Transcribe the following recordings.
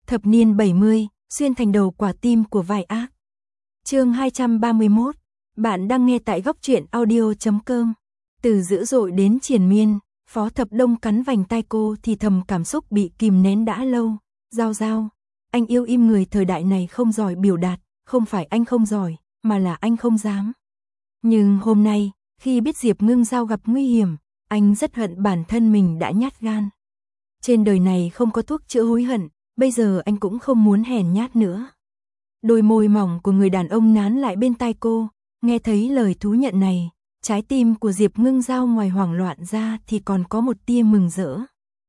Thập niên 70, xuyên thành đầu quả tim của vai ác. Chương 231. Bạn đang nghe tại góc truyện audio.com. Từ dữ dội đến triền miên, Phó Thập Đông cắn vành tai cô thì thầm cảm xúc bị kìm nén đã lâu. Giao Giao, anh yêu im người thời đại này không giỏi biểu đạt, không phải anh không giỏi, mà là anh không dám. Nhưng hôm nay, khi biết Diệp Ngưng Giao gặp nguy hiểm, anh rất hận bản thân mình đã nhát gan. Trên đời này không có thuốc chữa hối hận, bây giờ anh cũng không muốn hèn nhát nữa. Đôi môi mỏng của người đàn ông nán lại bên tai cô, nghe thấy lời thú nhận này, trái tim của Diệp Ngưng Giao ngoài hoảng loạn ra thì còn có một tia mừng rỡ.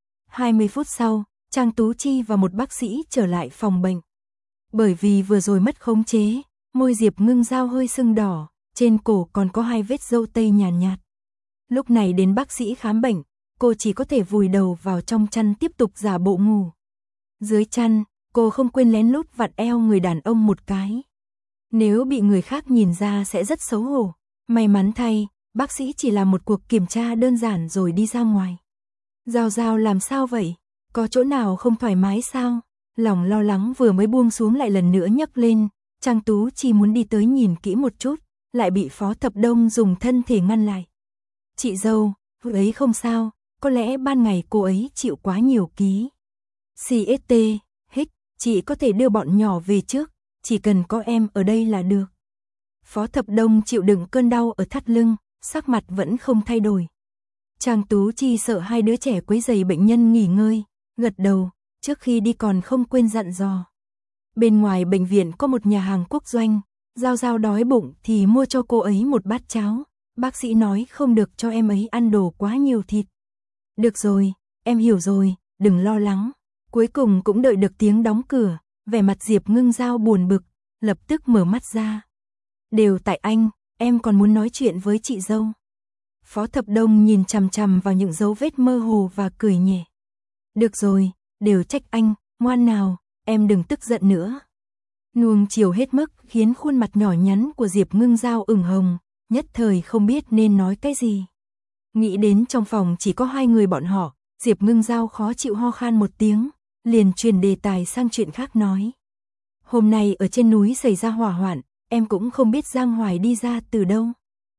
20 phút sau, Trang Tú Chi và một bác sĩ trở lại phòng bệnh. Bởi vì vừa rồi mất khống chế, môi Diệp Ngưng Giao hơi sưng đỏ, trên cổ còn có 2 vết râu tây nhàn nhạt. Lúc này đến bác sĩ khám bệnh, cô chỉ có thể vùi đầu vào trong chăn tiếp tục giả bộ ngủ. Dưới chăn, cô không quên lén lút vặn eo người đàn ông một cái. Nếu bị người khác nhìn ra sẽ rất xấu hổ. May mắn thay, bác sĩ chỉ làm một cuộc kiểm tra đơn giản rồi đi ra ngoài. Giao Giao làm sao vậy? Có chỗ nào không thoải mái sao? Lòng lo lắng vừa mới buông xuống lại lần nữa nhấc lên. Trang Tú chỉ muốn đi tới nhìn kỹ một chút, lại bị Phó Thập Đông dùng thân thể ngăn lại. Chị dâu, vừa ấy không sao, có lẽ ban ngày cô ấy chịu quá nhiều ký. CST, hích, chị có thể đưa bọn nhỏ về trước, chỉ cần có em ở đây là được. Phó Thập Đông chịu đựng cơn đau ở thắt lưng, sắc mặt vẫn không thay đổi. Trang Tú Chi sợ hai đứa trẻ quấy rầy bệnh nhân nghỉ ngơi, gật đầu, trước khi đi còn không quên dặn dò. Bên ngoài bệnh viện có một nhà hàng quốc doanh, Giao Giao đói bụng thì mua cho cô ấy một bát cháo. Bác sĩ nói không được cho em ấy ăn đồ quá nhiều thịt. Được rồi, em hiểu rồi, đừng lo lắng. Cuối cùng cũng đợi được tiếng đóng cửa, vẻ mặt Diệp Ngưng Giao buồn bực, lập tức mở mắt ra. Đều tại anh, em còn muốn nói chuyện với chị dâu. Phó Thập Đông nhìn chằm chằm vào những dấu vết mơ hồ và cười nhẹ. Được rồi, đều trách anh, ngoan nào, em đừng tức giận nữa. Nuông chiều hết mức khiến khuôn mặt nhỏ nhắn của Diệp Ngưng Giao ửng hồng, nhất thời không biết nên nói cái gì. Nghĩ đến trong phòng chỉ có hai người bọn họ, Diệp Ngưng Giao khó chịu ho khan một tiếng, liền chuyển đề tài sang chuyện khác nói. Hôm nay ở trên núi xảy ra hỏa hoạn, em cũng không biết Giang Hoài đi ra từ đâu.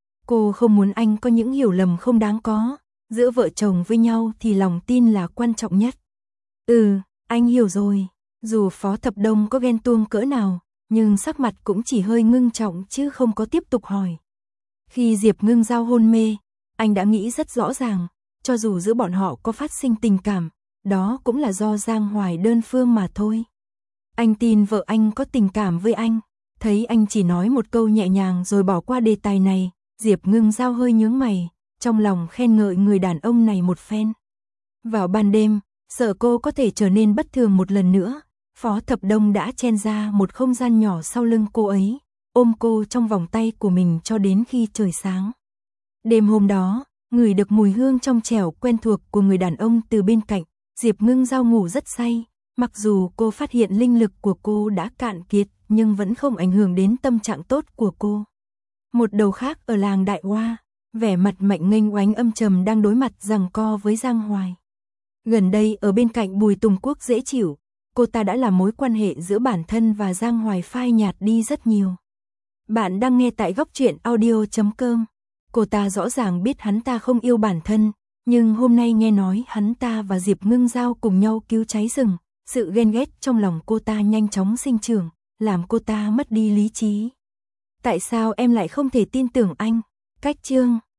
Cô không muốn anh có những hiểu lầm không đáng có, giữa vợ chồng với nhau thì lòng tin là quan trọng nhất. Anh hiểu rồi, dù Phó Thập Đông có ghen tuông cỡ nào, nhưng sắc mặt cũng chỉ hơi ngưng trọng chứ không có tiếp tục hỏi. Khi Diệp Ngưng Giao hôn mê, anh đã nghĩ rất rõ ràng, cho dù giữa bọn họ có phát sinh tình cảm, đó cũng là do Giang Hoài đơn phương mà thôi. Anh tin vợ anh có tình cảm với anh, thấy anh chỉ nói một câu nhẹ nhàng rồi bỏ qua đề tài này, Diệp Ngưng Giao hơi nhướng mày, trong lòng khen ngợi người đàn ông này một phen. Vào ban đêm, sợ cô có thể trở nên bất thường một lần nữa, Phó Thập Đông đã chen ra một không gian nhỏ sau lưng cô ấy, ôm cô trong vòng tay của mình cho đến khi trời sáng. Đêm hôm đó, ngửi được mùi hương trong trẻo quen thuộc của người đàn ông từ bên cạnh, Diệp Ngưng Giao ngủ rất say, mặc dù cô phát hiện linh lực của cô đã cạn kiệt nhưng vẫn không ảnh hưởng đến tâm trạng tốt của cô. Một đầu khác ở làng Đại Hoa, vẻ mặt Mạnh Nghênh Oánh âm trầm đang đối mặt giằng co với Giang Hoài. Gần đây ở bên cạnh Bùi Tùng Quốc dễ chịu, cô ta đã làm mối quan hệ giữa bản thân và Giang Hoài phai nhạt đi rất nhiều. Bạn đang nghe tại góc truyện audio.com. Cô ta rõ ràng biết hắn ta không yêu bản thân, nhưng hôm nay nghe nói hắn ta và Diệp Ngưng Giao cùng nhau cứu cháy rừng, sự ghen ghét trong lòng cô ta nhanh chóng sinh trưởng, làm cô ta mất đi lý trí. Tại sao em lại không thể tin tưởng anh? Cách chương